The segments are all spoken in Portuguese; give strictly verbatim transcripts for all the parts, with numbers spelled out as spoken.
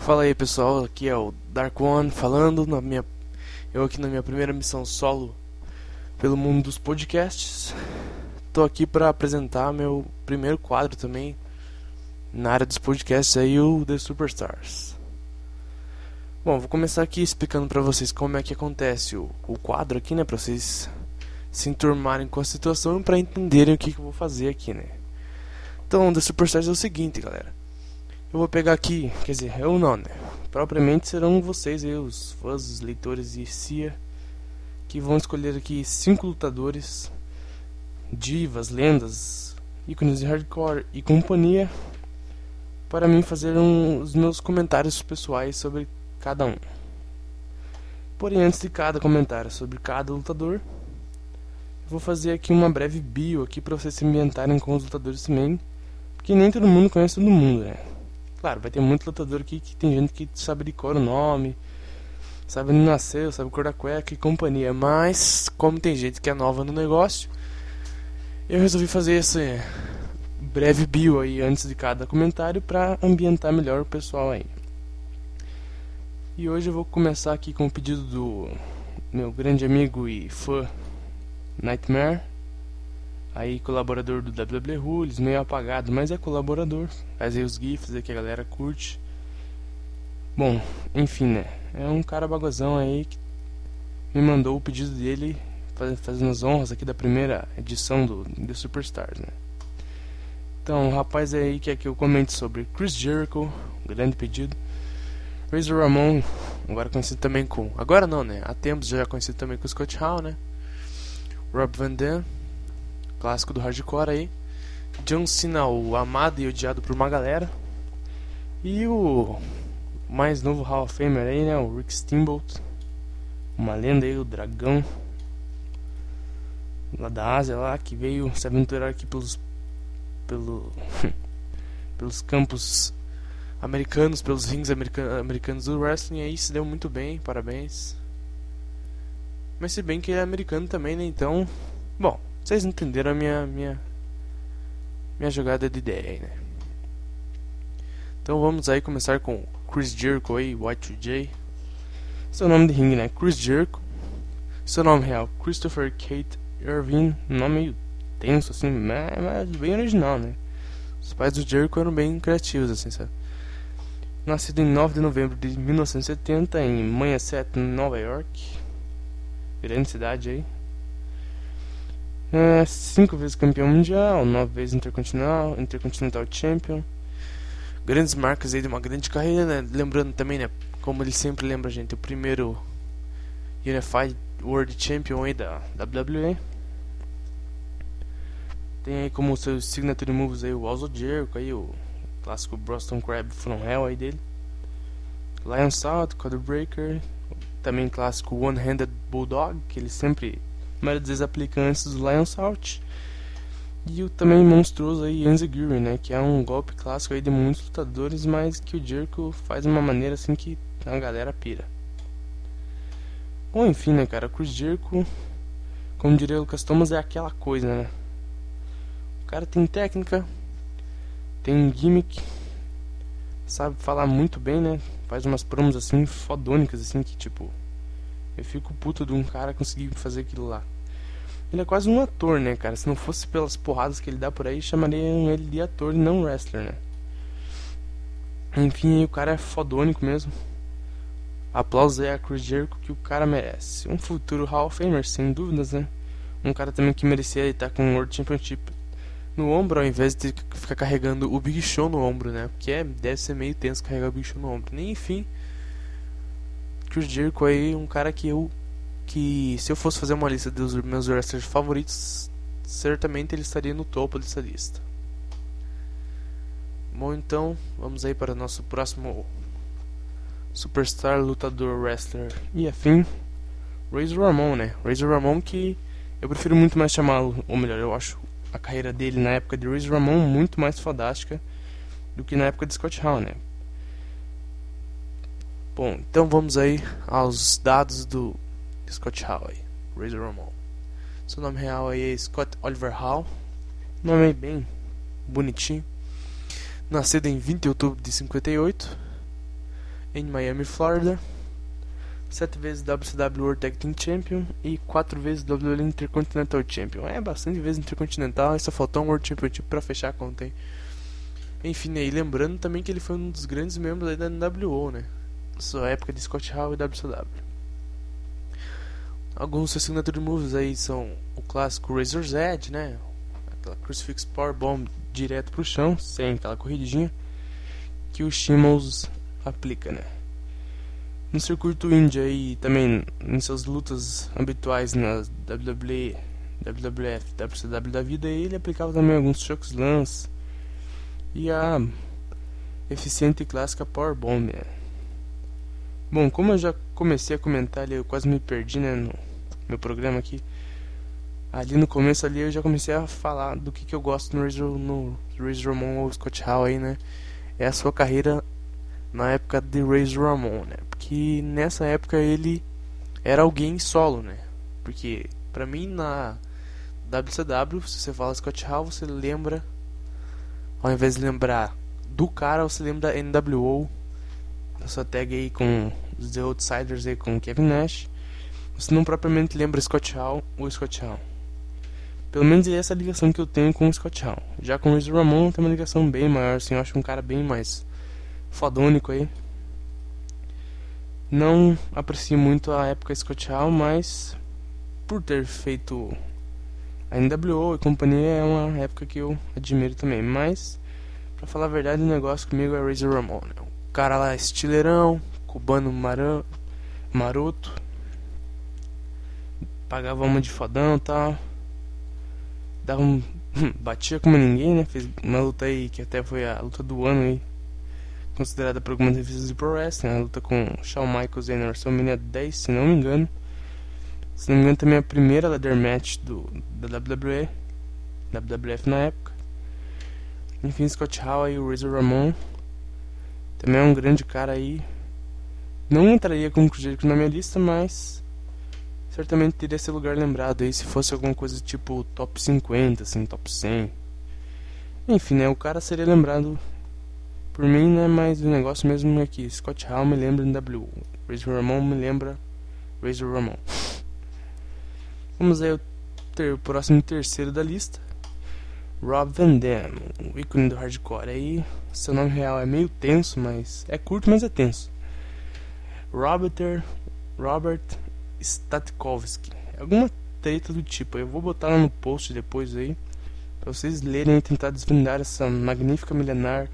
Fala aí pessoal, aqui é o Dark One falando, na minha, eu aqui na minha primeira missão solo pelo mundo dos podcasts. Tô aqui para apresentar meu primeiro quadro também na área dos podcasts aí, o The Superstars. Bom, vou começar aqui explicando para vocês como é que acontece o, o quadro aqui, né, para vocês se enturmarem com a situação e para entenderem o que, que eu vou fazer aqui, né. Então, The Superstars é o seguinte, galera. Eu vou pegar aqui, quer dizer, eu não, né? Propriamente serão vocês aí, os fãs, os leitores e C I A, que vão escolher aqui cinco lutadores, divas, lendas, ícones de hardcore e companhia, para mim fazer um, os meus comentários pessoais sobre cada um. Porém, antes de cada comentário sobre cada lutador, eu vou fazer aqui uma breve bio aqui para vocês se ambientarem com os lutadores também, porque nem todo mundo conhece todo mundo, né? Claro, vai ter muito lutador aqui que tem gente que sabe de cor o nome, sabe onde nasceu, sabe cor da cueca e companhia. Mas, como tem gente que é nova no negócio, eu resolvi fazer esse breve bio aí antes de cada comentário para ambientar melhor o pessoal aí. E hoje eu vou começar aqui com o pedido do meu grande amigo e fã Nightmare. Aí, colaborador do W W E Rules, meio apagado, mas é colaborador. Faz aí os GIFs aí que a galera curte. Bom, enfim, né? É um cara bagozão aí que me mandou o pedido dele, fazendo as honras aqui da primeira edição do The Superstars, né? Então, o rapaz aí quer que eu comente sobre Chris Jericho, um grande pedido. Razor Ramon, agora conhecido também com... Agora não, né? Há tempos já conhecido também com Scott Hall, né? Rob Van Dam, clássico do hardcore aí. John Cena, o amado e odiado por uma galera. E o mais novo Hall of Famer aí, né, o Rick Steamboat, uma lenda aí, o dragão lá da Ásia, lá, que veio se aventurar aqui pelos pelo, pelos campos americanos, pelos rings american, americanos do wrestling. Aí se deu muito bem, parabéns. Mas se bem que ele é americano também, né, então, bom, vocês entenderam a minha, minha, minha jogada de ideia aí, né? Então vamos aí começar com Chris Jericho aí, Y dois J. Seu nome de ringue, né? Chris Jericho. Seu nome real, Christopher Kate Irving. Nome meio tenso assim, mas, mas bem original, né? Os pais do Jericho eram bem criativos, assim, sabe? Nascido em nove de novembro de mil novecentos e setenta em Manhasset, Nova York. Grande cidade aí. É, cinco vezes campeão mundial, nove vezes intercontinental, intercontinental champion. Grandes marcas aí de uma grande carreira, né? Lembrando também, né? Como ele sempre lembra a gente, o primeiro Unified World Champion aí da W W E. Tem aí como seus signature moves aí o Walls of Jericho, aí o clássico Boston Crab from Hell aí dele. Lion Salt, Codebreaker. Também clássico One Handed Bulldog, que ele sempre... a maioria das vezes aplica antes do Lion Salt. E o também monstruoso aí Enziguri, né, que é um golpe clássico aí de muitos lutadores, mas que o Jericho faz de uma maneira assim que a galera pira. Bom, enfim, né, cara, o Chris Jericho, como diria o Lucas Thomas, é aquela coisa, né? O cara tem técnica, tem gimmick, sabe falar muito bem, né? Faz umas promos assim fodônicas assim que tipo, eu fico puto de um cara conseguir fazer aquilo lá. Ele é quase um ator, né, cara? Se não fosse pelas porradas que ele dá por aí, chamariam ele de ator e não wrestler, né? Enfim, o cara é fodônico mesmo. Aplausos aí a Chris Jericho, que o cara merece. Um futuro Hall of Famer, sem dúvidas, né? Um cara também que merecia estar com o World Championship no ombro, ao invés de ficar carregando o Big Show no ombro, né? Porque é, deve ser meio tenso carregar o Big Show no ombro. Nem enfim, Chris Jericho aí, um cara que eu... que se eu fosse fazer uma lista dos meus wrestlers favoritos, certamente ele estaria no topo dessa lista. Bom, então vamos aí para o nosso próximo superstar, lutador, wrestler e afim, Razor Ramon, né? Razor Ramon, que eu prefiro muito mais chamá-lo, ou melhor, eu acho a carreira dele na época de Razor Ramon muito mais fodástica do que na época de Scott Hall, né? Bom, então vamos aí aos dados do Scott Hall aí, Razor Ramon. Seu nome real aí é Scott Oliver Hall. Nome bem bonitinho. Nascido em vinte de outubro de cinquenta e oito. em Miami, Flórida. Sete vezes W C W World Tag Team Champion e quatro vezes W W E Intercontinental Champion. É bastante vezes Intercontinental, e só faltou um World Championship pra fechar a conta aí. Enfim, aí lembrando também que ele foi um dos grandes membros aí da N W O, né? Sua época de Scott Hall e W C W. Alguns seus signature moves aí são o clássico Razor's Edge, né? Aquela Crucifix Powerbomb direto pro chão, sem aquela corridinha que o Sheamus aplica, né? No circuito indie aí, também em suas lutas habituais nas W W E, W W F, W C W da vida, ele aplicava também alguns chokeslams e a eficiente e clássica Powerbomb, né? Bom, como eu já comecei a comentar ali, eu quase me perdi, né, no meu programa aqui. Ali no começo ali eu já comecei a falar do que, que eu gosto no Razor, no Razor Ramon ou Scott Hall aí, né? É a sua carreira na época de Razor Ramon, né? Porque nessa época ele era alguém solo, né? Porque pra mim na W C W, se você fala Scott Hall, você lembra, ao invés de lembrar do cara, você lembra da N W O, da sua tag aí com os The Outsiders aí com Kevin Nash. Você não propriamente lembra Scott Hall ou Scott Hall. Pelo menos é essa ligação que eu tenho com o Scott Hall. Já com o Razor Ramon tem uma ligação bem maior, assim, eu acho um cara bem mais fodônico aí. Não aprecio muito a época Scott Hall, mas por ter feito a N W O e companhia é uma época que eu admiro também. Mas, pra falar a verdade, o negócio comigo é Razor Ramon, né? O cara lá estileirão, cubano maran, maroto, pagava uma de fodão e tal, dava um, batia como ninguém, né? Fez uma luta aí que até foi a luta do ano aí, considerada por algumas revistas de Pro Wrestling, a luta com Shawn Michaels aí na WrestleMania dez, se não me engano. Se não me engano também a primeira ladder match do, da W W E, W W F na época. Enfim, Scott Hall e o Razor Ramon também é um grande cara aí. Não entraria como Cruzeiro na minha lista, mas certamente teria esse lugar lembrado aí se fosse alguma coisa tipo top cinquenta, assim, top cem. Enfim, né, o cara seria lembrado por mim, né, mas o negócio mesmo é que Scott Hall me lembra N W O, Razor Ramon me lembra Razor Ramon. Vamos aí ao ter, o próximo terceiro da lista, Rob Van Dam, o ícone do hardcore. Aí, seu nome real é meio tenso, mas é curto, mas é tenso. Robert, Robert Statkowski, alguma treta do tipo. Eu vou botar lá no post depois aí, pra vocês lerem e tentar desvendar essa magnífica milenar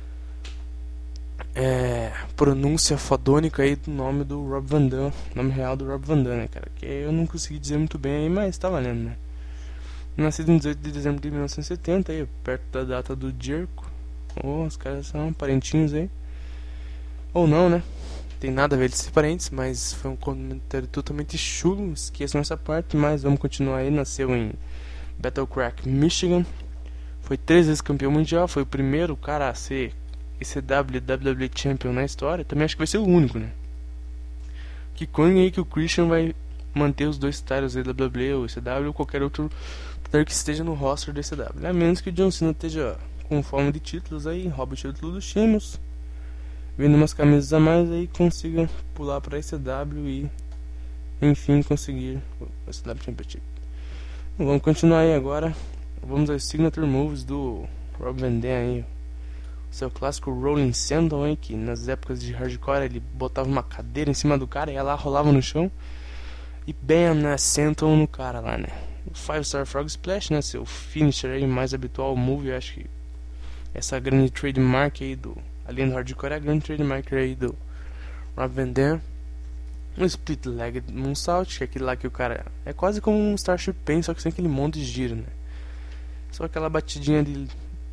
é, pronúncia fodônica aí do nome do Rob Van Dam, nome real do Rob Van Dam, né, cara? Que eu não consegui dizer muito bem aí, mas tá valendo, né? Nascido em dezoito de dezembro de mil novecentos e setenta, aí, perto da data do Jericho. Oh, os caras são parentinhos aí. Ou não, né? Tem nada a ver de ser parentes, mas foi um comentário totalmente chulo. Esqueçam essa parte, mas vamos continuar aí. Nasceu em Battle Creek, Michigan. Foi três vezes campeão mundial. Foi o primeiro cara a ser E C W W W E Champion na história. Também acho que vai ser o único, né? Que conhe aí que o Christian vai manter os dois titles aí, W W E ou E C W ou qualquer outro que esteja no roster do E C W. A menos que o John Cena esteja com fome de títulos aí, rouba o título dos Sheamus, vendo umas camisas a mais aí, consiga pular para E C W e enfim conseguir o E C W Championship. Bom, vamos continuar aí agora. Vamos aos signature moves do Rob Van Dam aí. Seu clássico Rolling Senton aí, que nas épocas de hardcore ele botava uma cadeira em cima do cara e ela rolava no chão. E bam, né, Senton no cara lá, né. O Five Star Frog Splash, né, seu finisher aí mais habitual move. Eu acho que essa grande trademark aí do, além do hardcore, é a grande trademark aí do Rob Van Dam. Um Split Leg Moonsault, que é aquele lá que o cara é quase como um Starship Pain, só que sem aquele monte de giro, né. Só aquela batidinha de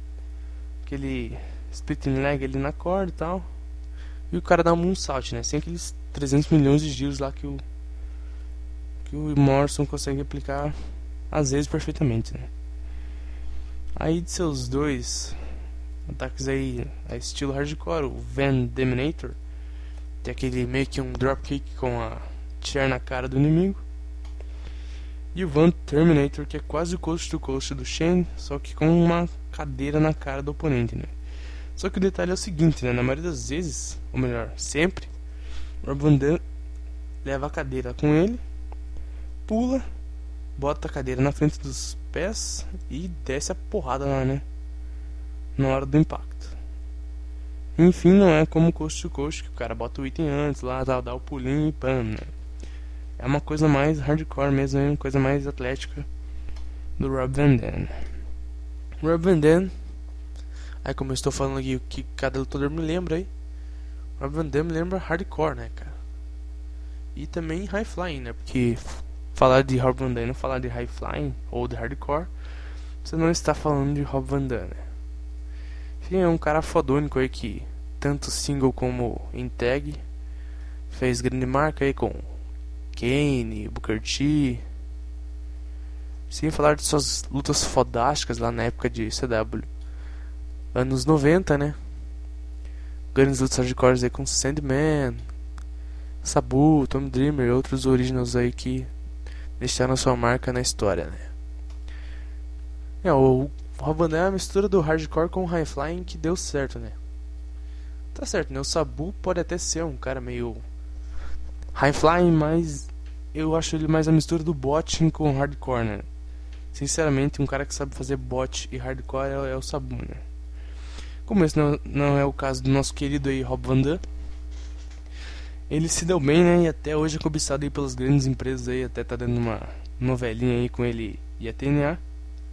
aquele splitting leg ali na corda e tal. E o cara dá um moonsault, né, sem aqueles trezentos milhões de giros lá que o que o Morrison consegue aplicar às vezes perfeitamente, né. Aí de seus dois ataques aí a estilo hardcore, o Van Daminator tem aquele meio que um dropkick com a chair na cara do inimigo, e o Van Terminator, que é quase o coast to coast do Shane, só que com uma cadeira na cara do oponente, né. Só que o detalhe é o seguinte, né? Na maioria das vezes, ou melhor, sempre, o Rob Van Dam leva a cadeira com ele, pula, bota a cadeira na frente dos pés e desce a porrada lá, né? Na hora do impacto. Enfim, não é como coast to coast, que o cara bota o item antes lá, dá, dá o pulinho e pam, né? É uma coisa mais hardcore mesmo, é uma coisa mais atlética do Rob Van Dam. Rob Van Dam, aí como eu estou falando aqui o que cada lutador me lembra aí, Rob Van Dam me lembra hardcore, né, cara? E também high flying, né? Porque falar de Rob Van Dam e não falar de high flying ou de hardcore, você não está falando de Rob Van Dam, né? Enfim, é um cara fodônico aí que tanto single como em tag fez grande marca aí com Kane, Booker T. Sem falar de suas lutas fodásticas lá na época de C W. Anos noventa, né? Grandes lutas hardcores aí com Sandman, Sabu, Tommy Dreamer e outros originals aí que deixaram sua marca na história, né? É, o Rob Van Dam é a mistura do hardcore com o high flying que deu certo, né? Tá certo, né? O Sabu pode até ser um cara meio high flying, mas eu acho ele mais a mistura do botching com o hardcore, né? Sinceramente, um cara que sabe fazer bot e hardcore é, é o Sabu, né? Como esse não, não é o caso do nosso querido aí Rob Van Dam, ele se deu bem, né? E até hoje é cobiçado aí pelas grandes empresas aí, até tá dando uma novelinha aí com ele e a T N A.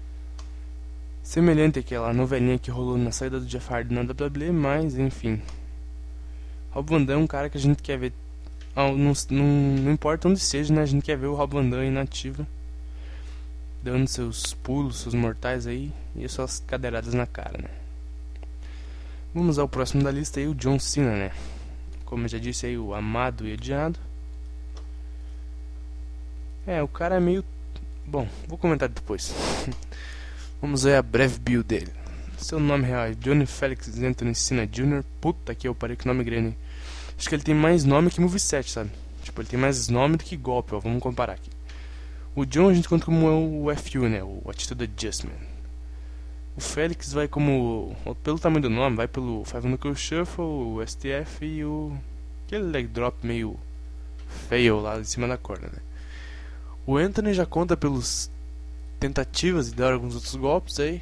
Semelhante àquela novelinha que rolou na saída do Jeff Hardy na W W E, mas enfim. Rob Van Dam é um cara que a gente quer ver, ah, não, não, não importa onde seja, né? A gente quer ver o Rob Van Dam aí na ativa, dando seus pulos, seus mortais aí e suas cadeiradas na cara, né? Vamos ao próximo da lista aí, o John Cena, né? Como eu já disse aí, o amado e odiado. É, o cara é meio... Bom, vou comentar depois. Vamos ver a breve bio dele. Seu nome real é Johnny Felix Anthony Cena Júnior Puta que eu parei com nome grande. Acho que ele tem mais nome que moveset, sabe? Tipo, ele tem mais nome do que golpe, ó. Vamos comparar aqui. O John a gente conta como o F U, né? O Attitude Adjustment. O Félix vai como... Pelo tamanho do nome, vai pelo Five Knuckle Shuffle, o S T F e o... Aquele leg drop meio fail lá em cima da corda, né? O Anthony já conta pelos... tentativas de dar alguns outros golpes aí.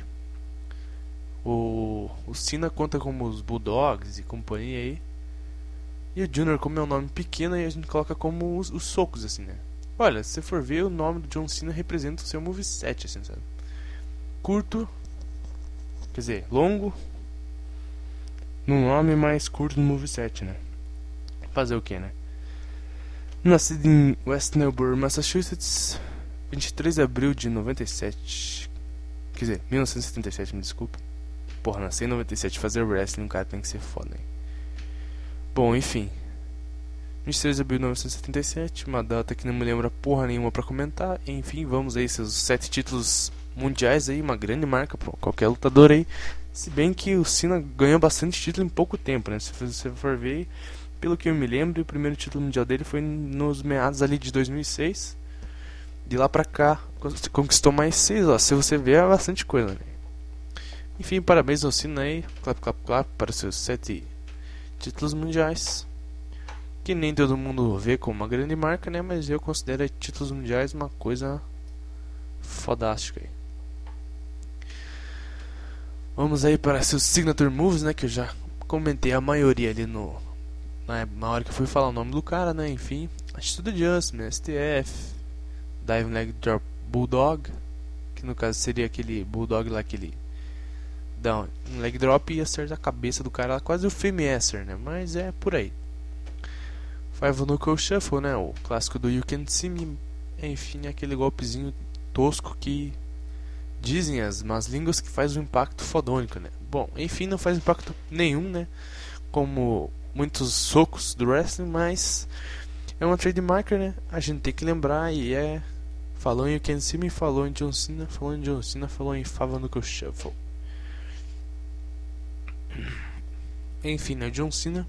O, o Cena conta como os Bulldogs e companhia aí. E o Junior, como é um nome pequeno, aí a gente coloca como os, os socos, assim, né? Olha, se você for ver, o nome do John Cena representa o seu moveset, assim, sabe? Curto, quer dizer, longo no nome, mais curto no moveset, né? Fazer o que, né? Nascido em West Newbury, Massachusetts, vinte e três de abril de noventa e sete. Quer dizer, mil novecentos e setenta e sete, me desculpa. Porra, nasci em noventa e sete, fazer wrestling, um cara tem que ser foda, hein? Bom, enfim. vinte e três de abril de mil novecentos e setenta e sete, uma data que não me lembra porra nenhuma pra comentar. Enfim, vamos aí, seus sete títulos mundiais aí, uma grande marca pra qualquer lutador aí. Se bem que o Cena ganhou bastante título em pouco tempo, né? Se você for ver, pelo que eu me lembro, o primeiro título mundial dele foi nos meados ali de dois mil e seis. De lá pra cá, conquistou mais seis, ó. Se você ver, é bastante coisa, né? Enfim, parabéns ao Cena aí. Clap, clap, clap para os seus sete títulos mundiais. Que nem todo mundo vê como uma grande marca, né? Mas eu considero títulos mundiais uma coisa fodástica aí. Vamos aí para seus signature moves, né? Que eu já comentei a maioria ali no... Na hora que eu fui falar o nome do cara, né? Enfim, Attitude Adjustment, S T F, Diving Leg Drop Bulldog, que no caso seria aquele Bulldog lá que ele dá um leg drop e acerta a cabeça do cara, quase o Fameasser, né? Mas é por aí. Five Knuckle Shuffle, né? O clássico do You Can't See Me. Enfim, aquele golpezinho tosco que dizem as más línguas que faz um impacto fodônico, né? Bom, enfim, não faz impacto nenhum, né? Como muitos socos do wrestling, mas é uma trademarker, né? A gente tem que lembrar e é... Falou em You Can't See Me, falou em John Cena, falou em John Cena, falou em Five Knuckle Shuffle. Enfim, né? John Cena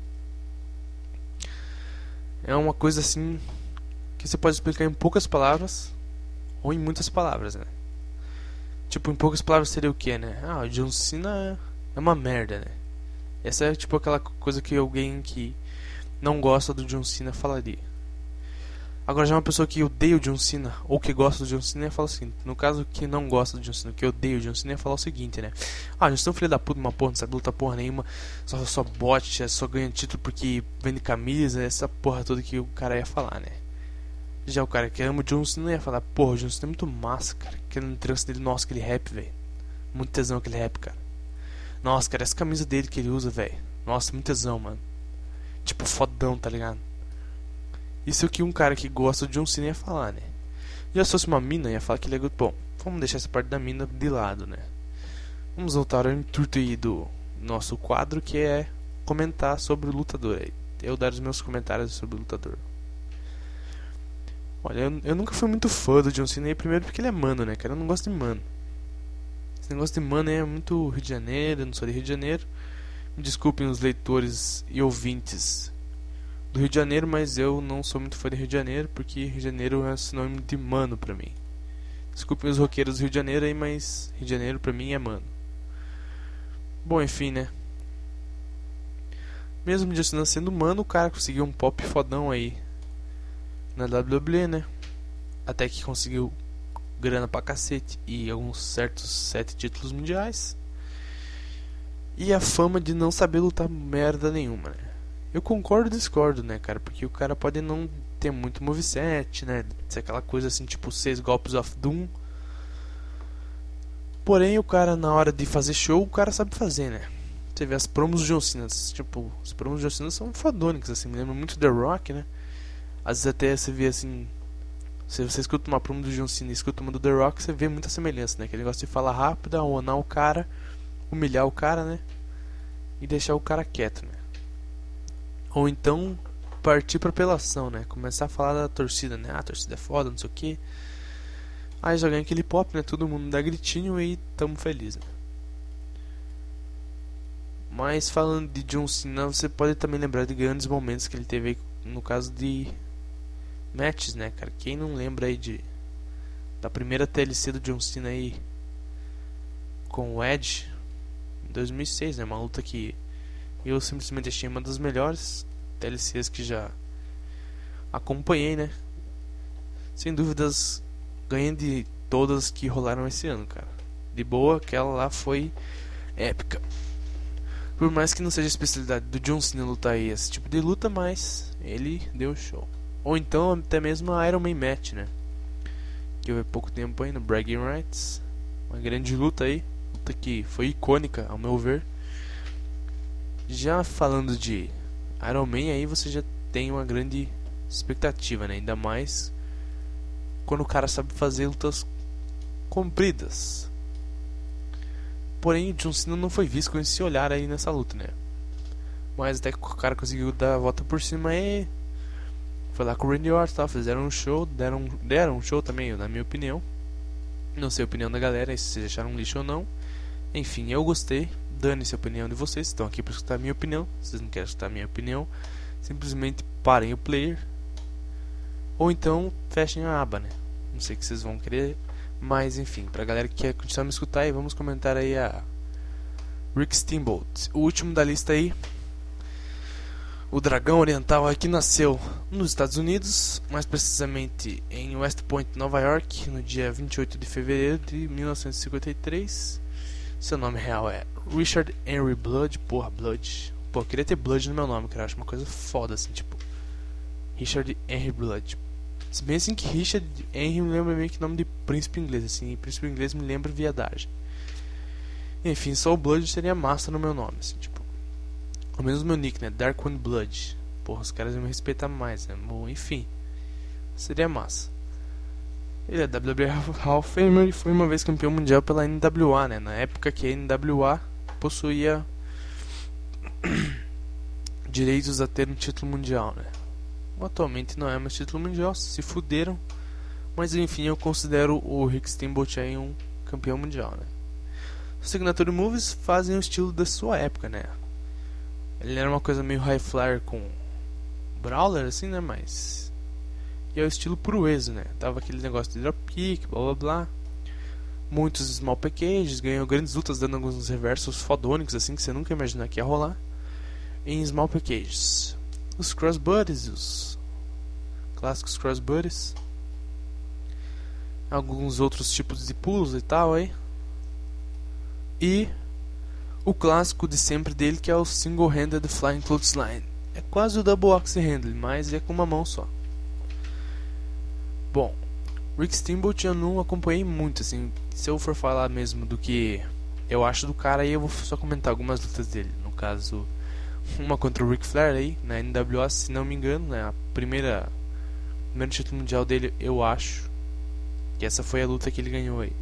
é uma coisa assim que você pode explicar em poucas palavras ou em muitas palavras, né? Tipo, em poucas palavras seria o que, né? Ah, o John Cena é uma merda, né? Essa é tipo aquela coisa que alguém que não gosta do John Cena falaria. Agora já uma pessoa que odeia o John Cena ou que gosta do John Cena fala o seguinte. No caso que não gosta do John Cena, que odeia o John Cena, ia falar o seguinte, né? Ah, John Cena é um filho da puta, uma porra, não sabe lutar porra nenhuma, só, só bote, só ganha título porque vende camisa, essa porra toda que o cara ia falar, né? Já o cara que ama o John Cena ia falar, porra, o John Cena é muito massa, cara. Aquele trance dele, nossa, aquele rap, velho. Muito tesão aquele rap, cara. Nossa, cara, essa camisa dele que ele usa, velho. Nossa, muito tesão, mano. Tipo, fodão, tá ligado? Isso é o que um cara que gosta de John Cena ia falar, né? Já se fosse uma mina, ia falar que ele é... Bom, vamos deixar essa parte da mina de lado, né? Vamos voltar ao intuito aí do nosso quadro, que é comentar sobre o lutador aí. Eu dar os meus comentários sobre o lutador. Olha, eu, eu nunca fui muito fã do John Cena aí, primeiro porque ele é mano, né, cara? Eu não gosto de mano. Esse negócio de mano é muito Rio de Janeiro, eu não sou de Rio de Janeiro. Me desculpem os leitores e ouvintes do Rio de Janeiro, mas eu não sou muito fã de Rio de Janeiro, porque Rio de Janeiro é sinônimo de mano pra mim. Desculpem os roqueiros do Rio de Janeiro aí, mas Rio de Janeiro pra mim é mano. Bom, enfim, né? Mesmo John Cena sendo mano, o cara conseguiu um pop fodão aí na W W E, né? Até que conseguiu grana pra cacete e alguns certos sete títulos mundiais. E a fama de não saber lutar merda nenhuma, né? Eu concordo e discordo, né, cara? Porque o cara pode não ter muito moveset, né? Ser aquela coisa assim, tipo seis golpes of Doom. Porém, o cara, na hora de fazer show, o cara sabe fazer, né? Você vê as promos do John Cena, tipo, as promos do John Cena são fodônicas, assim, me lembra muito The Rock, né? Às vezes até você vê assim, se você escuta uma promo do John Cena e escuta uma do The Rock, você vê muita semelhança, né? Aquele negócio de falar rápido, aonar o cara, humilhar o cara, né? E deixar o cara quieto, né? Ou então partir pra apelação, né? Começar a falar da torcida, né? Ah, a torcida é foda, não sei o que. Aí já ganha aquele pop, né? Todo mundo dá gritinho e tamo feliz, né? Mas falando de John Cena, você pode também lembrar de grandes momentos que ele teve aí, no caso de matches, né, cara? Quem não lembra aí de da primeira T L C do John Cena aí com o Edge em dois mil e seis, né? Uma luta que eu simplesmente achei uma das melhores T L Cs que já acompanhei, né? Sem dúvidas, ganhei de todas que rolaram esse ano, cara. De boa, aquela lá foi épica. Por mais que não seja a especialidade do John Cena lutar aí esse tipo de luta, mas ele deu show. Ou então até mesmo a Iron Man Match, né? Que houve pouco tempo aí no Bragging Rights. Uma grande luta aí. Luta que foi icônica, ao meu ver. Já falando de Iron Man, aí você já tem uma grande expectativa, né? Ainda mais quando o cara sabe fazer lutas compridas. Porém, o John Cena não foi visto com esse olhar aí nessa luta, né? Mas até que o cara conseguiu dar a volta por cima aí. Foi lá com o Randy Orton, tá? Fizeram um show, deram, deram um show também, na minha opinião. Não sei a opinião da galera, se vocês acharam um lixo ou não. Enfim, eu gostei. Dane-se a opinião de vocês, estão aqui para escutar a minha opinião. Se vocês não querem escutar a minha opinião, simplesmente parem o player. Ou então fechem a aba, né? Não sei o que vocês vão querer. Mas enfim, pra galera que quer continuar me escutar aí, vamos comentar aí a Rick Steamboat, o último da lista aí. O dragão oriental aqui nasceu nos Estados Unidos, mais precisamente em West Point, Nova York, no dia vinte e oito de fevereiro de mil novecentos e cinquenta e três. Seu nome real é Richard Henry Blood. Porra, Blood. Pô, eu queria ter Blood no meu nome, cara. Eu acho uma coisa foda, assim, tipo Richard Henry Blood. Se bem assim que Richard Henry me lembra meio que nome de príncipe inglês, assim. E príncipe inglês me lembra viadagem. Enfim, só o Blood seria massa no meu nome, assim, tipo. Ao menos o meu nick, né? Darkwind Blood. Porra, os caras iam me respeitar mais, né? Bom, enfim. Seria massa. Ele é W W E Hall of Famer e foi uma vez campeão mundial pela N W A, né? Na época que a N W A possuía direitos a ter um título mundial, né? Atualmente não é mais título mundial, se fuderam. Mas enfim, eu considero o Rick Steamboat aí um campeão mundial, né? Os Signature Moves fazem o estilo da sua época, né? Ele era uma coisa meio high flyer com brawler, assim, né? Mas... E é o estilo Proeso, né? Tava aquele negócio de dropkick, blá blá blá. Muitos small packages, ganhou grandes lutas dando alguns reversos fodônicos, assim, que você nunca ia imaginar que ia rolar. em small packages. Os crossbodies, os clássicos crossbodies, alguns outros tipos de pulos e tal aí, e o clássico de sempre dele, que é o single-handed flying clothesline. É quase o double axe handle, mas é com uma mão só. Bom, Rick Steamboat eu não acompanhei muito, assim. Se eu for falar mesmo do que eu acho do cara, aí eu vou só comentar algumas lutas dele. No caso, uma contra o Ric Flair aí, na N W O, se não me engano, né? A primeira primeiro título mundial dele, eu acho que essa foi a luta que ele ganhou aí.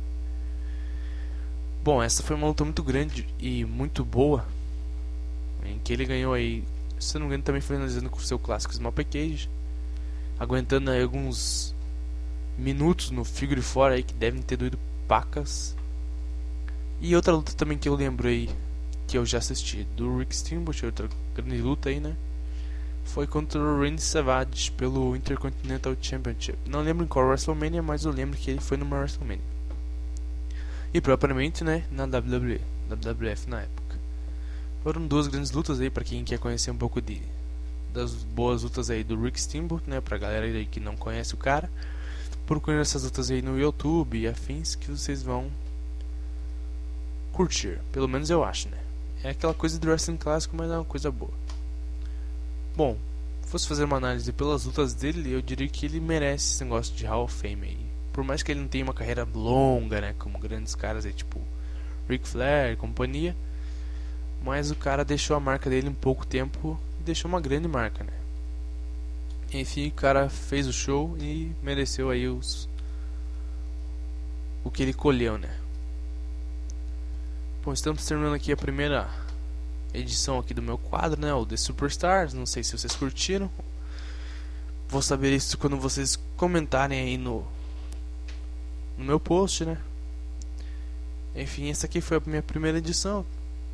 Bom, essa foi uma luta muito grande e muito boa, em que ele ganhou aí, se não me engano, também finalizando com o seu clássico small package, aguentando aí alguns minutos no figure four aí que devem ter doído pacas. E outra luta também que eu lembro aí, que eu já assisti, do Rick Steamboat, outra grande luta aí, né, foi contra o Randy Savage pelo Intercontinental Championship. Não lembro em qual WrestleMania, mas eu lembro que ele foi numa WrestleMania. E propriamente, né, na W W E, W W F na época. Foram duas grandes lutas aí para quem quer conhecer um pouco de das boas lutas aí do Rick Steamboat, né, pra galera aí que não conhece o cara. Procurem essas lutas aí no YouTube e afins que vocês vão curtir, pelo menos eu acho, né? É aquela coisa do wrestling clássico, mas é uma coisa boa. Bom, se fosse fazer uma análise pelas lutas dele, eu diria que ele merece esse negócio de Hall of Fame aí. Por mais que ele não tenha uma carreira longa, né, como grandes caras aí, tipo Ric Flair e companhia, mas o cara deixou a marca dele em pouco tempo e deixou uma grande marca, né? Enfim, o cara fez o show e mereceu aí os o que ele colheu, né? Bom, estamos terminando aqui a primeira edição aqui do meu quadro, né, o The Superstars. Não sei se vocês curtiram. Vou saber isso quando vocês comentarem aí no no meu post, né? Enfim, essa aqui foi a minha primeira edição.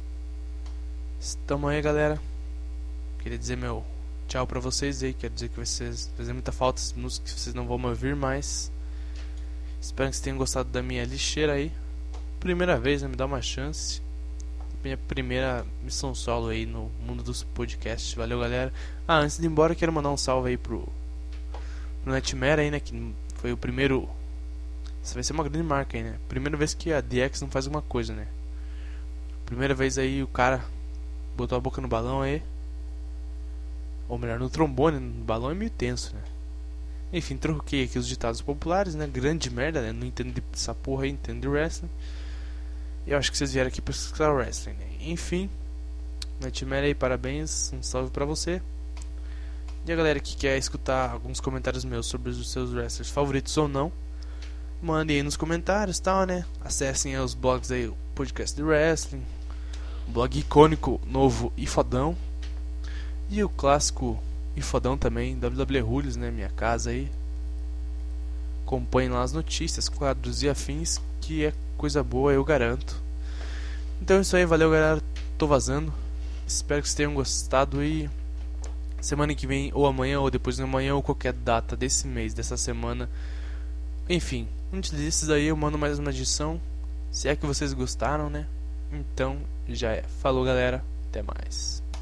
Tamo aí, galera. Queria dizer meu tchau pra vocês aí. Quero dizer que vai fazer muita falta essas músicas que vocês não vão me ouvir mais. Espero que vocês tenham gostado da minha lixeira aí. Primeira vez, né? Me dá uma chance. Minha primeira missão solo aí no mundo dos podcasts. Valeu, galera. Ah, antes de ir embora, quero mandar um salve aí pro, pro Nightmare aí, né? Que foi o primeiro. Isso vai ser uma grande marca aí, né? Primeira vez que a D X não faz alguma coisa, né? Primeira vez aí o cara botou a boca no balão aí. Ou melhor, no trombone. No balão é meio tenso, né? Enfim, troquei aqui os ditados populares, né? Grande merda, né? Não entendo dessa porra aí, entendo de wrestling. Eu acho que vocês vieram aqui pra escutar wrestling, né? Enfim, Nightmare aí, parabéns. Um salve pra você. E a galera que quer escutar alguns comentários meus sobre os seus wrestlers favoritos ou não, mandem aí nos comentários e tal, né? Acessem aí os blogs aí, o podcast de wrestling, o blog icônico, novo e fodão, e o clássico e fodão também, W W E Rules, né? Minha casa aí. Acompanhem lá as notícias, quadros e afins, que é coisa boa, eu garanto. Então é isso aí, valeu, galera. Tô vazando. Espero que vocês tenham gostado e semana que vem, ou amanhã, ou depois de amanhã, ou qualquer data desse mês, dessa semana. Enfim, antes desses aí eu mando mais uma edição. Se é que vocês gostaram, né? Então já é. Falou, galera. Até mais.